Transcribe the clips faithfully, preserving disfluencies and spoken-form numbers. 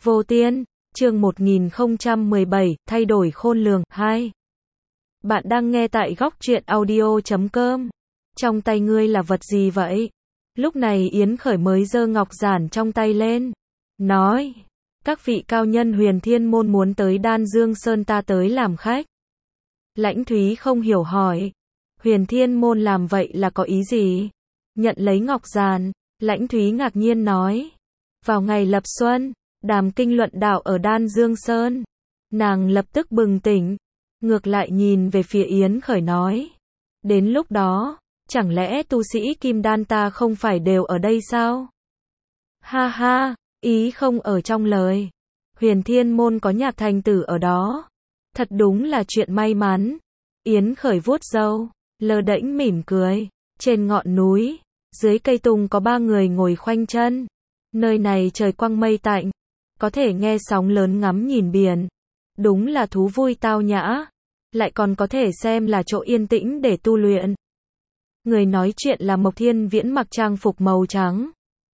Vô Tiên, chương một nghìn không trăm mười bảy, thay đổi khôn lường, hai. Bạn đang nghe tại góc truyện audio chấm com. Trong tay ngươi là vật gì vậy? Lúc này Yến Khởi mới giơ ngọc giản trong tay lên. Nói, các vị cao nhân Huyền Thiên Môn muốn tới Đan Dương Sơn ta tới làm khách. Lãnh Thúy không hiểu hỏi. Huyền Thiên Môn làm vậy là có ý gì? Nhận lấy ngọc giản, Lãnh Thúy ngạc nhiên nói. Vào ngày lập xuân, đàm kinh luận đạo ở Đan Dương Sơn. Nàng lập tức bừng tỉnh, ngược lại nhìn về phía Yến Khởi nói. Đến lúc đó, chẳng lẽ tu sĩ Kim Đan ta không phải đều ở đây sao? Ha ha, ý không ở trong lời. Huyền Thiên Môn có Nhạc Thành Tử ở đó. Thật đúng là chuyện may mắn. Yến Khởi vuốt râu, lơ đễnh mỉm cười. Trên ngọn núi, dưới cây tùng có ba người ngồi khoanh chân. Nơi này trời quang mây tạnh, có thể nghe sóng lớn ngắm nhìn biển. Đúng là thú vui tao nhã, lại còn có thể xem là chỗ yên tĩnh để tu luyện. Người nói chuyện là Mộc Thiên Viễn mặc trang phục màu trắng,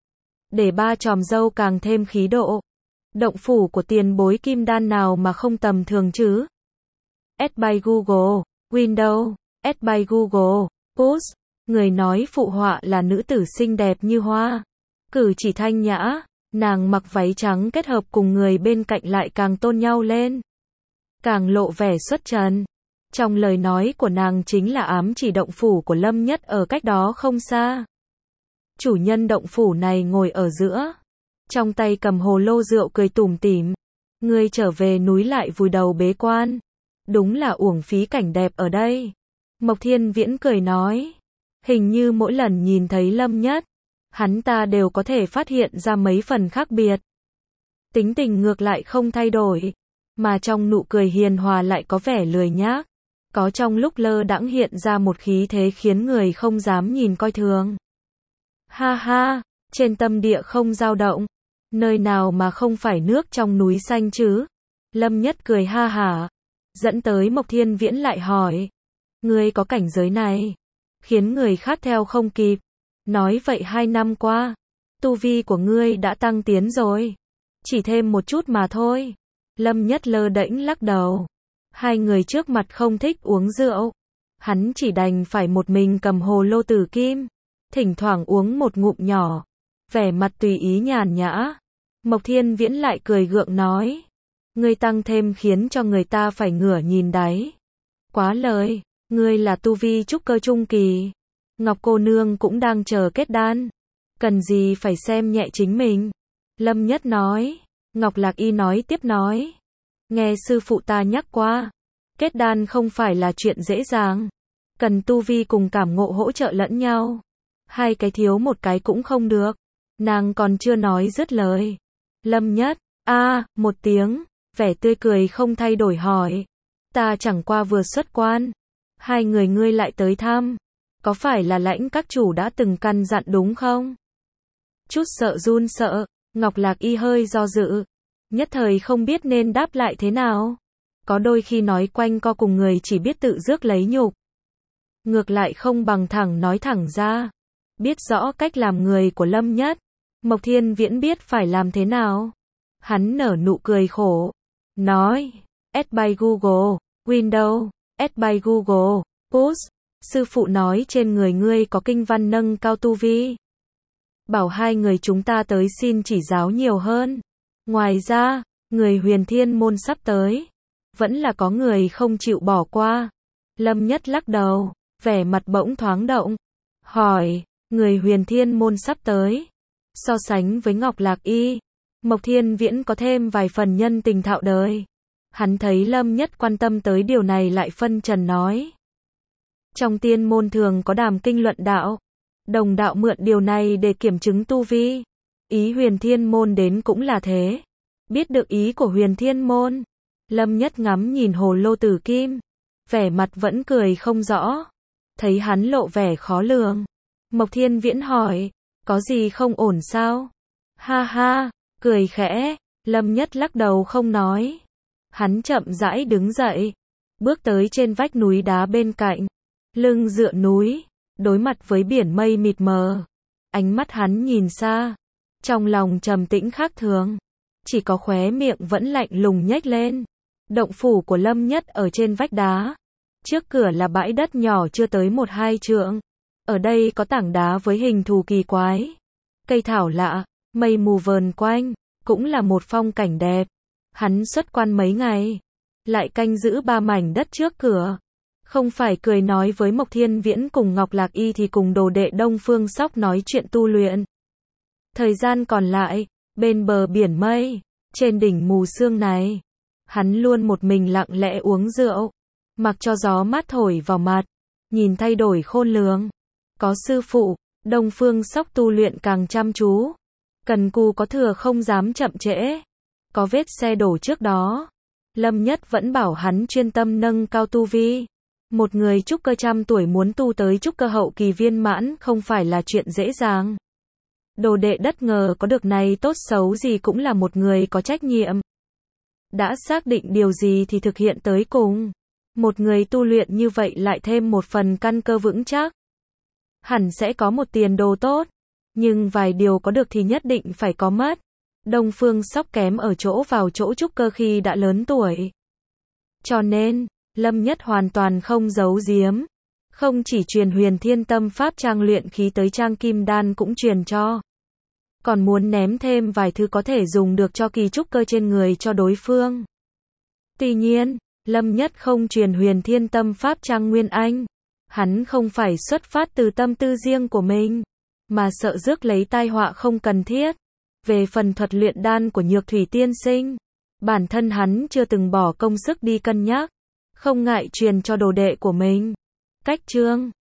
để ba chòm râu càng thêm khí độ. Động phủ của tiền bối Kim Đan nào mà không tầm thường chứ? Add by Google, Windows, add by Google, Post. Người nói phụ họa là nữ tử xinh đẹp như hoa, cử chỉ thanh nhã, nàng mặc váy trắng kết hợp cùng người bên cạnh lại càng tôn nhau lên, càng lộ vẻ xuất trần. Trong lời nói của nàng chính là ám chỉ động phủ của Lâm Nhất ở cách đó không xa. Chủ nhân động phủ này ngồi ở giữa, trong tay cầm hồ lô rượu cười tủm tỉm. Ngươi trở về núi lại vùi đầu bế quan, đúng là uổng phí cảnh đẹp ở đây. Mộc Thiên Viễn cười nói, hình như mỗi lần nhìn thấy Lâm Nhất, hắn ta đều có thể phát hiện ra mấy phần khác biệt. Tính tình ngược lại không thay đổi, mà trong nụ cười hiền hòa lại có vẻ lười nhác, có trong lúc lơ đãng hiện ra một khí thế khiến người không dám nhìn coi thường. Ha ha, trên tâm địa không dao động, nơi nào mà không phải nước trong núi xanh chứ? Lâm Nhất cười ha hả, dẫn tới Mộc Thiên Viễn lại hỏi, ngươi có cảnh giới này, khiến người khác theo không kịp. Nói vậy hai năm qua, tu vi của ngươi đã tăng tiến rồi. Chỉ thêm một chút mà thôi. Lâm Nhất lơ đễnh lắc đầu. Hai người trước mặt không thích uống rượu. Hắn chỉ đành phải một mình cầm hồ lô tử kim, thỉnh thoảng uống một ngụm nhỏ, vẻ mặt tùy ý nhàn nhã. Mộc Thiên Viễn lại cười gượng nói, ngươi tăng thêm khiến cho người ta phải ngửa nhìn đáy. Quá lời, ngươi là tu vi trúc cơ trung kỳ. Ngọc cô nương cũng đang chờ kết đan, cần gì phải xem nhẹ chính mình. Lâm Nhất nói. Ngọc Lạc Y nói tiếp nói, nghe sư phụ ta nhắc qua, kết đan không phải là chuyện dễ dàng, cần tu vi cùng cảm ngộ hỗ trợ lẫn nhau, hai cái thiếu một cái cũng không được. Nàng còn chưa nói dứt lời, Lâm Nhất a à, một tiếng, vẻ tươi cười không thay đổi hỏi, ta chẳng qua vừa xuất quan, hai người ngươi lại tới thăm, có phải là Lãnh các chủ đã từng căn dặn đúng không? Chút sợ run sợ, Ngọc Lạc Y hơi do dự, nhất thời không biết nên đáp lại thế nào. Có đôi khi nói quanh co cùng người chỉ biết tự rước lấy nhục, ngược lại không bằng thẳng nói thẳng ra. Biết rõ cách làm người của Lâm Nhất, Mộc Thiên Viễn biết phải làm thế nào. Hắn nở nụ cười khổ, nói, add by Google, Windows, add by Google, Post. Sư phụ nói trên người ngươi có kinh văn nâng cao tu vi, bảo hai người chúng ta tới xin chỉ giáo nhiều hơn. Ngoài ra, người Huyền Thiên Môn sắp tới, vẫn là có người không chịu bỏ qua. Lâm Nhất lắc đầu, vẻ mặt bỗng thoáng động, hỏi, người Huyền Thiên Môn sắp tới, so sánh với Ngọc Lạc Y, Mộc Thiên Viễn có thêm vài phần nhân tình thạo đời. Hắn thấy Lâm Nhất quan tâm tới điều này lại phân trần nói, trong tiên môn thường có đàm kinh luận đạo, đồng đạo mượn điều này để kiểm chứng tu vi. Ý Huyền Thiên Môn đến cũng là thế. Biết được ý của Huyền Thiên Môn, Lâm Nhất ngắm nhìn hồ lô tử kim, vẻ mặt vẫn cười không rõ. Thấy hắn lộ vẻ khó lường, Mộc Thiên Viễn hỏi, có gì không ổn sao? Ha ha, cười khẽ, Lâm Nhất lắc đầu không nói. Hắn chậm rãi đứng dậy, bước tới trên vách núi đá bên cạnh, lưng dựa núi, đối mặt với biển mây mịt mờ. Ánh mắt hắn nhìn xa, trong lòng trầm tĩnh khác thường. chỉ có khóe miệng vẫn lạnh lùng nhếch lên. Động phủ của Lâm Nhất ở trên vách đá. Trước cửa là bãi đất nhỏ chưa tới một hai trượng. Ở đây có tảng đá với hình thù kỳ quái. Cây thảo lạ, mây mù vờn quanh, cũng là một phong cảnh đẹp. Hắn xuất quan mấy ngày, lại canh giữ ba mảnh đất trước cửa. Không phải cười nói với Mộc Thiên Viễn cùng Ngọc Lạc Y thì cùng đồ đệ Đông Phương Sóc nói chuyện tu luyện. Thời gian còn lại, bên bờ biển mây, trên đỉnh mù sương này, hắn luôn một mình lặng lẽ uống rượu, mặc cho gió mát thổi vào mặt, nhìn thay đổi khôn lường. Có sư phụ, Đông Phương Sóc tu luyện càng chăm chú, cần cù có thừa không dám chậm trễ. Có vết xe đổ trước đó, Lâm Nhất vẫn bảo hắn chuyên tâm nâng cao tu vi. Một người trúc cơ trăm tuổi muốn tu tới trúc cơ hậu kỳ viên mãn không phải là chuyện dễ dàng. Đồ đệ đất ngờ có được này tốt xấu gì cũng là một người có trách nhiệm. Đã xác định điều gì thì thực hiện tới cùng. Một người tu luyện như vậy lại thêm một phần căn cơ vững chắc. Hẳn sẽ có một tiền đồ tốt. Nhưng vài điều có được thì nhất định phải có mất. Đông Phương Sóc kém ở chỗ vào chỗ trúc cơ khi đã lớn tuổi. Cho nên, Lâm Nhất hoàn toàn không giấu giếm. Không chỉ truyền Huyền Thiên Tâm Pháp trang luyện khí tới trang kim đan cũng truyền cho. Còn muốn ném thêm vài thứ có thể dùng được cho kỳ trúc cơ trên người cho đối phương. Tuy nhiên, Lâm Nhất không truyền Huyền Thiên Tâm Pháp trang Nguyên Anh. Hắn không phải xuất phát từ tâm tư riêng của mình, mà sợ rước lấy tai họa không cần thiết. Về phần thuật luyện đan của Nhược Thủy tiên sinh, bản thân hắn chưa từng bỏ công sức đi cân nhắc, không ngại truyền cho đồ đệ của mình. Cách chương